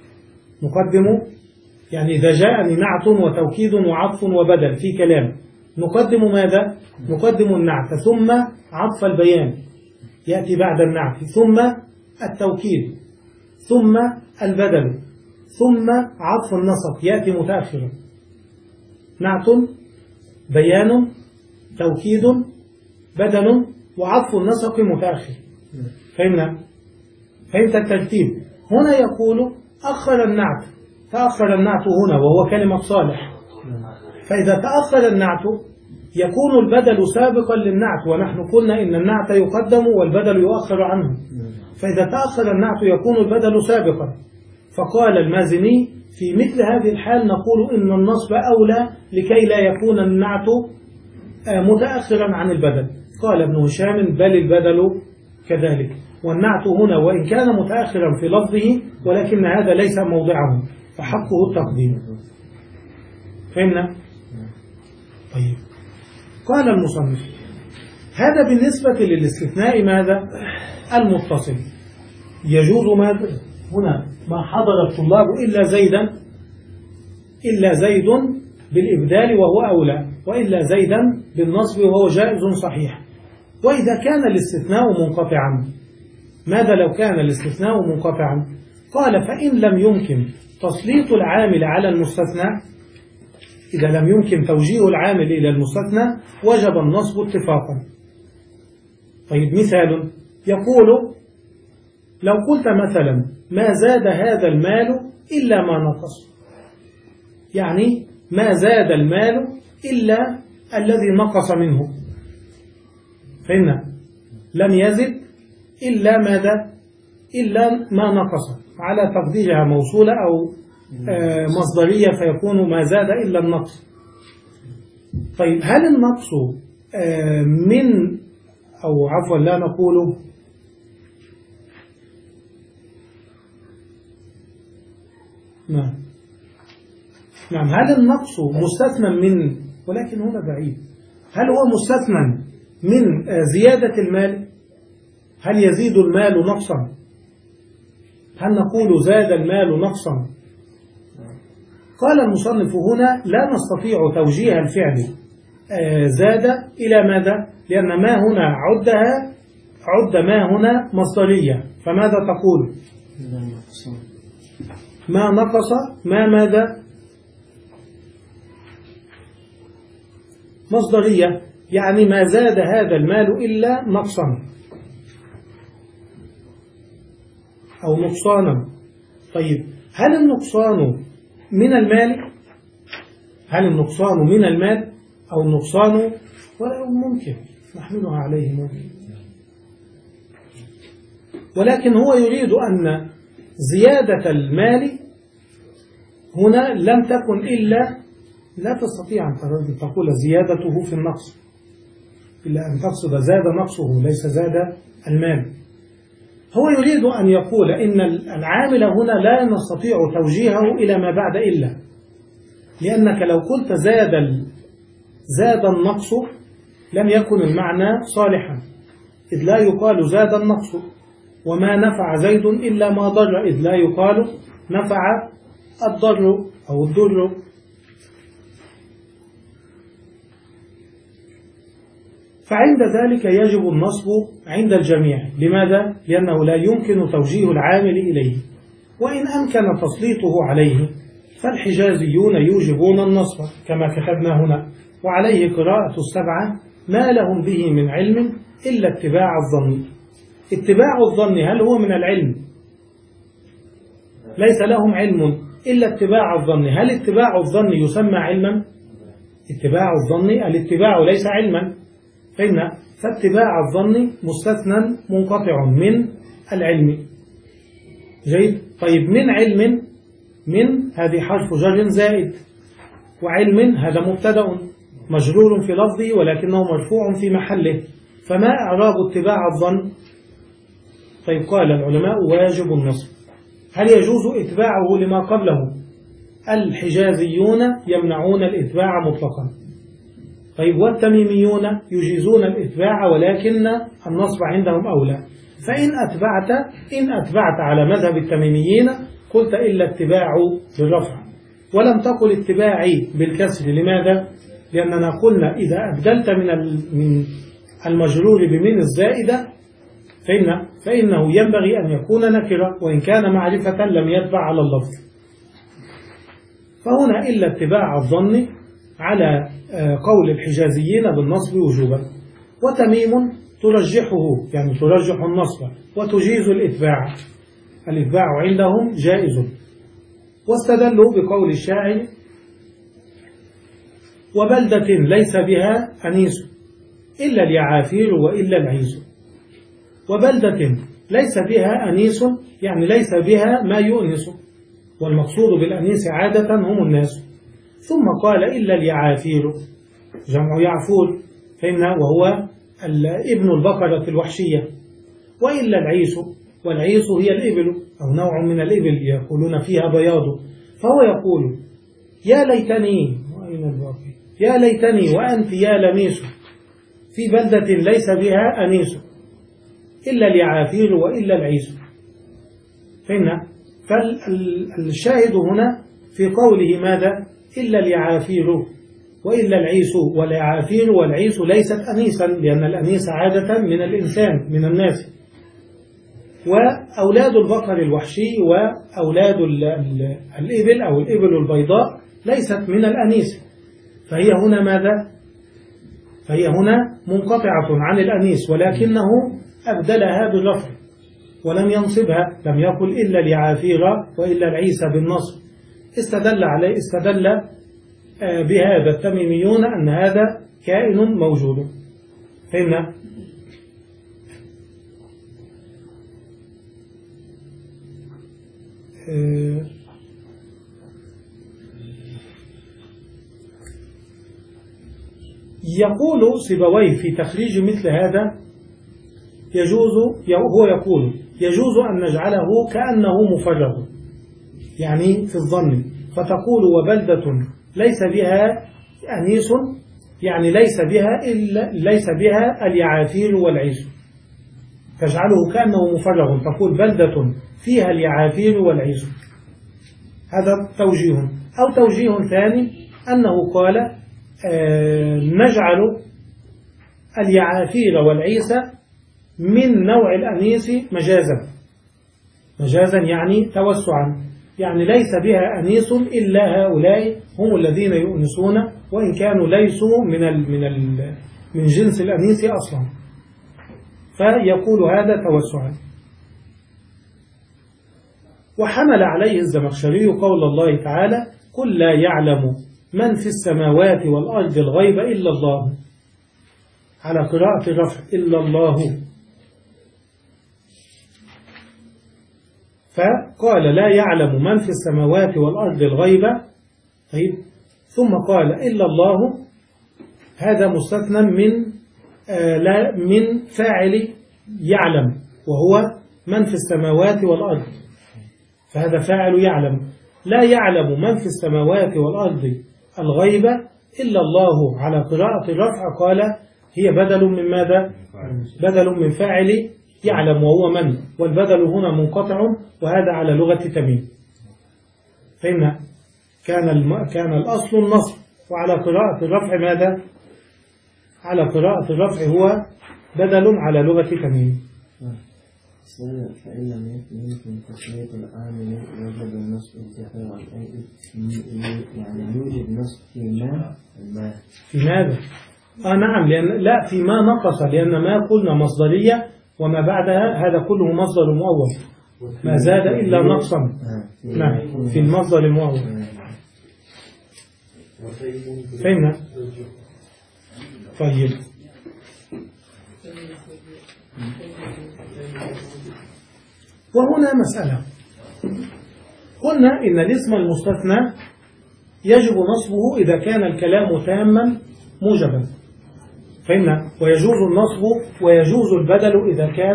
نقدم يعني إذا جاءني نعت وتوكيد وعطف وبدل في كلام نقدم ماذا؟ نقدم النعت ثم عطف البيان يأتي بعد النعت، ثم التوكيد، ثم البدل، ثم عطف النسق يأتي متأخرا. نعت، بيان، توكيد، بدل، وعطف النسق متأخر. فهمنا؟ فهمت الترتيب؟ هنا يقول أخر النعت، تأخر النعت هنا وهو كلمة صالح، فإذا تأخر النعت يكون البدل سابقا للنعت، ونحن قلنا إن النعت يقدم والبدل يؤخر عنه، فإذا تأخر النعت يكون البدل سابقا. فقال المازني: في مثل هذه الحال نقول إن النصب أولى لكي لا يكون النعت متأخرا عن البدل. قال ابن هشام: بل البدل كذلك، والنعت هنا وإن كان متأخرا في لفظه ولكن هذا ليس موضعه فحقه التقديم. فهمنا؟ طيب، قال المصنف: هذا بالنسبة للاستثناء ماذا؟ المتصل. يجوز ماذا؟ هنا ما حضر الطلاب إلا زيدا، إلا زيد بالإبدال وهو أولى، وإلا زيدا بالنصب وهو جائز صحيح. وإذا كان الاستثناء منقطعا، ماذا لو كان الاستثناء منقطعا؟ قال: فإن لم يمكن تسليط العامل على المستثنى، إذا لم يمكن توجيه العامل إلى المستثنى وجب النصب اتفاقا. طيب، مثال يقول: لو قلت مثلا ما زاد هذا المال إلا ما نقص، يعني ما زاد المال إلا الذي نقص منه. فإن لم يزد إلا ماذا؟ إلا ما نقص، على تقديرها موصولة أو مصدرية فيكون ما زاد إلا النقص. طيب، هل النقص من أو عفوا لا نقول نعم نعم هل النقص مستثنى من، ولكن هنا بعيد، هل هو مستثنى من زيادة المال؟ هل يزيد المال نقصا؟ هل نقول زاد المال نقصا؟ قال المصنف: هنا لا نستطيع توجيه الفعل زاد إلى ماذا؟ لأن ما هنا عدها عد ما هنا مصدرية، فماذا تقول؟ ما نقص ما ماذا؟ مصدرية، يعني ما زاد هذا المال إلا نقصا أو نقصانا. طيب، هل النقصان من المال؟ هل النقصان من المال أو النقصان ولا ممكن نحملها عليه ممكن، ولكن هو يريد أن زيادة المال هنا لم تكن إلا، لا تستطيع أن تقول زيادته في النقص إلا أن تقصد زاد نقصه ليس زاد المال. هو يريد أن يقول إن العامل هنا لا نستطيع توجيهه إلى ما بعد إلا، لأنك لو قلت زاد زاد النقص لم يكن المعنى صالحا، إذ لا يقال زاد النقص، وما نفع زيد إلا ما ضر، إذ لا يقال نفع الضر أو الضر. فعند ذلك يجب النصب عند الجميع. لماذا؟ لأنه لا يمكن توجيه العامل إليه، وإن أمكن تسليطه عليه فالحجازيون يوجبون النصب كما كتبنا هنا. وعليه قراءة السبعة: ما لهم به من علم إلا اتباع الظن. اتباع الظن هل هو من العلم؟ ليس لهم علم إلا اتباع الظن. هل اتباع الظن يسمى علما؟ اتباع الظن الاتباع ليس علما، فإن فاتباع الظن مستثنى منقطع من العلم. جيد. طيب من علم، من هذه حرف جر زائد، وعلم هذا مبتدأ مجرور في لفظه ولكنه مرفوع في محله، فما إعراب اتباع الظن؟ طيب قال العلماء: واجب النصب. هل يجوز إتباعه لما قبله؟ الحجازيون يمنعون الإتباع مطلقا. طيب والتميميون يجيزون الإتباع ولكن النصب عندهم أولى. فإن أتبعت إن أتبعت على مذهب التميميين قلت إلا اتباع بالرفع، ولم تقل اتباعي بالكسر. لماذا؟ لأننا قلنا إذا أبدلت من من المجرور بمن الزائدة فإن فإنه ينبغي أن يكون نكرة، وإن كان معرفة لم يتبع على اللفظ. فهنا إلا اتباع الظن على قول الحجازيين بالنصب وجوبا. وتميم ترجحه، يعني ترجح النصب وتجيز الإتباع. الإتباع عندهم جائز. واستدلوا بقول الشاعر: وبلدة ليس بها أنيس إلا اليعافير وإلا العيس. وبلدة ليس بها أنيس يعني ليس بها ما يؤنس، والمقصود بالأنيس عادة هم الناس. ثم قال إلا اليعافير جمع يعفور، فإن وهو ابن البقرة الوحشية. وإلا العيس، والعيس هي الإبل أو نوع من الإبل يقولون فيها بياض. فهو يقول: يا ليتني يا ليتني وأنت يا لميس في بلدة ليس بها أنيس إلا اليعافير وإلا العيس. فإن فالشاهد هنا في قوله ماذا؟ إلا اليعافير وإلا العيس. واليعافير والعيس ليست أنيسا، لأن الأنيس عادة من الإنسان من الناس. وأولاد البقر الوحشي وأولاد الإبل أو الإبل البيضاء ليست من الأنيس، فهي هنا ماذا؟ فهي هنا منقطعة عن الأنيس، ولكنه أبدلها بالرفع ولم ينصبها، لم يقل إلا اليعافير وإلا العيسى بالنصب. استدل عليه استدل بهذا التميميون أن هذا كائن موجود. فهمنا؟ يقول سيبويه في تخريج مثل هذا: يجوز هو يقول يجوز أن نجعله كأنه مفرغ، يعني في الظن، فتقول وبلدة ليس بها أنيس يعني ليس بها إلا ليس بها اليعافير والعيس، تجعله كأنه مفرغ، تقول بلدة فيها اليعافير والعيس. هذا توجيه. أو توجيه ثاني أنه قال آه نجعل اليعافير والعيس من نوع الأنيس مجازا، مجازا يعني توسعا، يعني ليس بها أنيس إلا هؤلاء هم الذين يؤنسون، وإن كانوا ليسوا من ال من ال من جنس الأنيس أصلا، فيقول هذا توسعا. وحمل عليه الزمخشري قول الله تعالى: قل لا يعلم من في السماوات والأرض الغيب إلا الله، على قراءة الرفع إلا الله. فقال لا يعلم من في السماوات والأرض الغيب، طيب ثم قال إلا الله، هذا مستثنى من آه لا من فاعل يعلم وهو من في السماوات والأرض، فهذا فاعل يعلم. لا يعلم من في السماوات والأرض الغيب إلا الله، على قراءة الرفع قال هي بدل من ماذا؟ بدل من فاعل يعلم وهو من، والبدل هنا منقطع، وهذا على لغة تميم. فإن كان الم... كان الأصل النصب، وعلى قراءة الرفع ماذا؟ على قراءة الرفع هو بدل على لغة تميم. فإن لم يمكن تسمية العامل يوجد النصب انتفاع يعني يوجد نصب في ما ما في ماذا؟ آه نعم، لأن لا في ما نقص، لأن ما قلنا مصدرية وما بعدها هذا كله مصدر مؤول، ما زاد إلا نقصا. نعم في المصدر المؤول. فهمنا؟ طيب وهنا مسألة، قلنا إن الاسم المستثنى يجب نصبه إذا كان الكلام تاما موجبا، فهمنا؟ ويجوز النصب ويجوز البدل إذا كان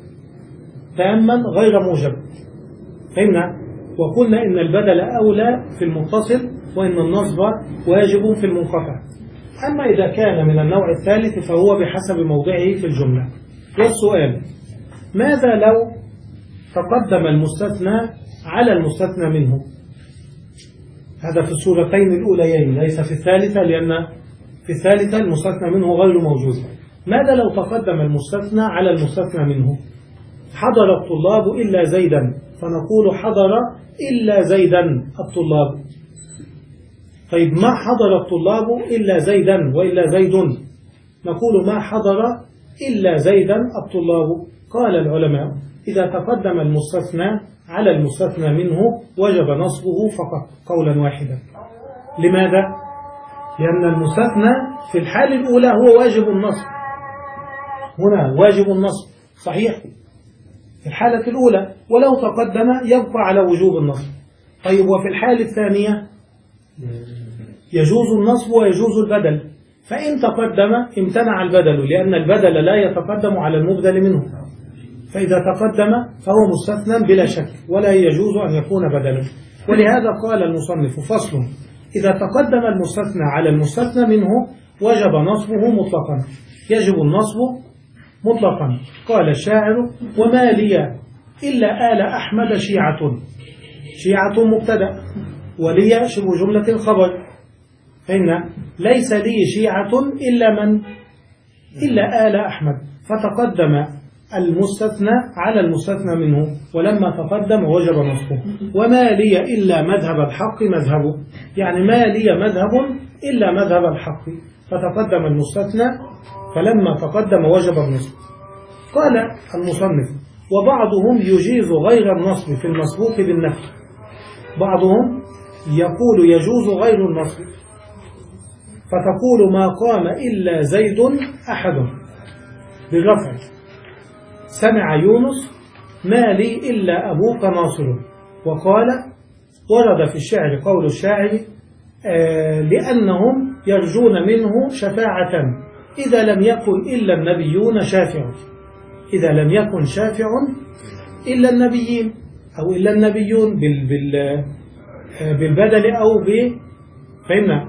تاما غير موجب، فهمنا؟ وقلنا إن البدل أولى في المتصل وإن النصب واجب في المنقطع. أما إذا كان من النوع الثالث فهو بحسب موضعه في الجملة. والسؤال: ماذا لو تقدم المستثنى على المستثنى منه؟ هذا في الصورتين الأوليين، ليس في الثالثة، لأن في الثالثة المستثنى منه غير موجود. ماذا لو تقدم المستثنى على المستثنى منه؟ حضر الطلاب إلا زيدا، فنقول حضر إلا زيدا الطلاب. طيب ما حضر الطلاب إلا زيدا وإلا زيد، نقول ما حضر إلا زيدا الطلاب. قال العلماء: إذا تقدم المستثنى على المستثنى منه وجب نصبه فقط قولا واحدا. لماذا؟ لأن المستثنى في الحال الأولى هو واجب النصب، هنا واجب النصب صحيح في الحالة الأولى، ولو تقدم يبقى على وجوب النصب. طيب وفي الحالة الثانية يجوز النصب ويجوز البدل، فإن تقدم امتنع البدل، لأن البدل لا يتقدم على المبدل منه، فإذا تقدم فهو مستثنى بلا شك ولا يجوز أن يكون بدلا. ولهذا قال المصنف: فصل: إذا تقدم المستثنى على المستثنى منه وجب نصبه مطلقا، يجب النصب مطلقا. قال الشاعر: وما لي إلا آل أحمد شيعة. شيعة مبتدأ ولي شبه جملة الخبر، فإن ليس لي شيعة إلا من إلا آل أحمد، فتقدم المستثنى على المستثنى منه، ولما تقدم وجب نصبه. وما لي إلا مذهب الحق مذهبه، يعني ما لي مذهب إلا مذهب الحق، فتقدم المستثنى فلما تقدم وجب النصب. قال المصنف: وبعضهم يجيز غير النصب في المسبوق بالنفي. بعضهم يقول يجوز غير النصب، فتقول ما قام إلا زيد أحد بالرفع. سمع يونس: ما لي إلا أبوك ناصر. وقال: ورد في الشعر قول الشاعر: آه لأنهم يرجون منه شفاعة إذا لم يكن إلا النبيون شافع. إذا لم يكن شافع إلا النبيين أو إلا النبيون بال بال بالبدل أو ب فهمنا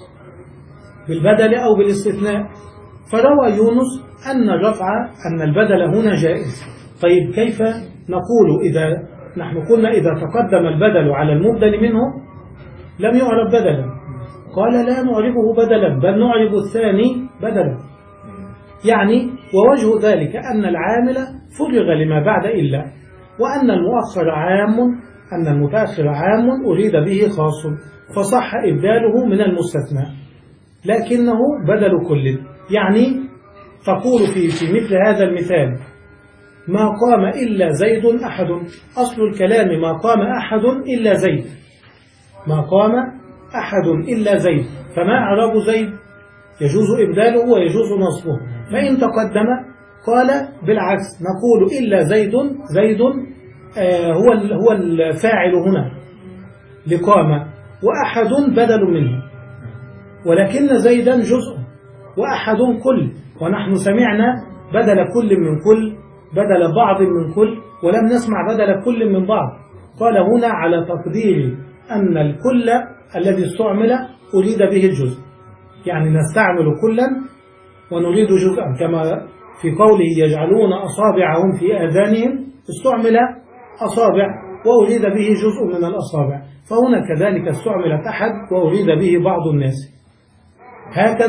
بالبدل أو بالاستثناء. فروى يونس أن الرفع أن البدل هنا جائز. طيب كيف نقول إذا نحن قلنا إذا تقدم البدل على المبدل منه لم يعرب بدلا؟ قال: لا نعربه بدلا، بل نعرب الثاني بدلا. يعني ووجه ذلك أن العامل فرغ لما بعد إلا، وأن المؤخر عام، أن المتأخر عام أريد به خاص، فصح إبداله من المستثنى، لكنه بدل كل. يعني تقول في في مثل هذا المثال: ما قام إلا زيد أحد. أصل الكلام ما قام أحد إلا زيد، ما قام أحد إلا زيد، فما أعراب زيد؟ يجوز إبداله ويجوز نصبه. فإن تقدم قال بالعكس، نقول إلا زيد، زيد آه هو هو الفاعل هنا لقام، وأحد بدل منه، ولكن زيدا جزء وأحد كل، ونحن سمعنا بدل كل من كل، بدل بعض من كل، ولم نسمع بدل كل من بعض. قال هنا على تقدير أن الكل الذي استعمل أريد به الجزء، يعني نستعمل كلا ونريد جزءا، كما في قوله يجعلون أصابعهم في آذانهم استعمل أصابع وأريد به جزء من الأصابع، فهنا كذلك استعملت أحد وأريد به بعض الناس. هكذا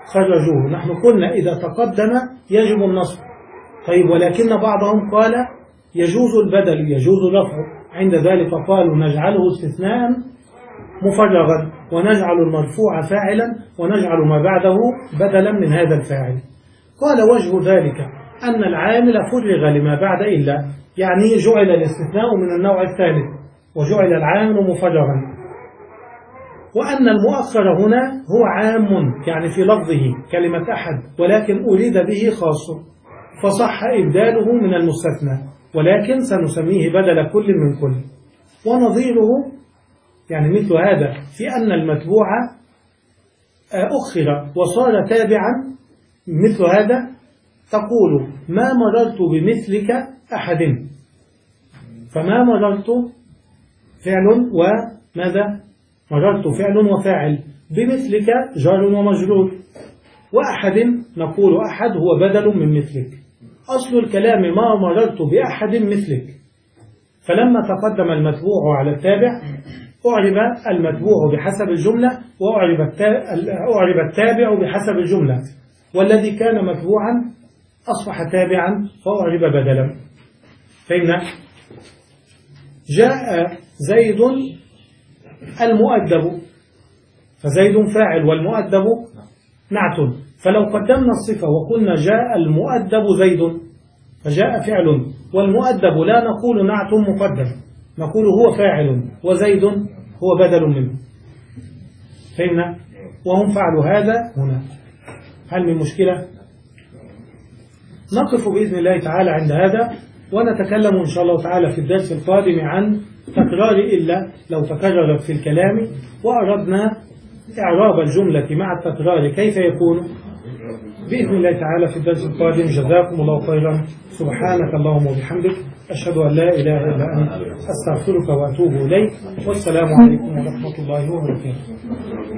خرجوه. نحن قلنا إذا تقدم يجب النصب. طيب ولكن بعضهم قال يجوز البدل يجوز الرفع، عند ذلك قالوا نجعله استثناء مفرغا ونجعل المرفوع فاعلا ونجعل ما بعده بدلا من هذا الفاعل. قال وجه ذلك أن العامل فرغ لما بعد إلا، يعني جعل الاستثناء من النوع الثالث وجعل العامل مفرغا، وأن المؤخر هنا هو عام يعني في لفظه كلمة أحد ولكن أريد به خاص، فصح إبداله من المستثنى، ولكن سنسميه بدل كل من كل. ونظيره يعني مثل هذا في أن المتبوع أخر وصار تابعا، مثل هذا تقول ما مررت بمثلك أحد، فما مررت فعل وماذا مررت فعل وفاعل، بمثلك جار ومجرور، وأحد نقول أحد هو بدل من مثلك. أصل الكلام ما مررت بأحد مثلك، فلما تقدم المتبوع على التابع أعرب المتبوع بحسب الجملة وأعرب التابع بحسب الجملة، والذي كان متبوعا أصبح تابعا فأعرب بدلا. فإن جاء زيد المؤدب، فزيد فاعل والمؤدب نعت، فلو قدمنا الصفة وقلنا جاء المؤدب زيد فجاء فعل والمؤدب لا نقول نعت مقدم، نقول هو فاعل وزيد هو بدل منه. فهمنا؟ وهم فعلوا هذا هنا. هل من مشكلة؟ نقف بإذن الله تعالى عند هذا، ونتكلم إن شاء الله تعالى في الدرس القادم عن تكرار إلا لو تكررت في الكلام وأردنا إعراب الجملة مع التكرار كيف يكون، بإذن الله تعالى في الدرس القادم. جزاكم الله خيرا. سبحانك اللهم وبحمدك، أشهد أن لا إله إلا أنت، أستغفرك وأتوب إليك، والسلام عليكم ورحمة الله وبركاته.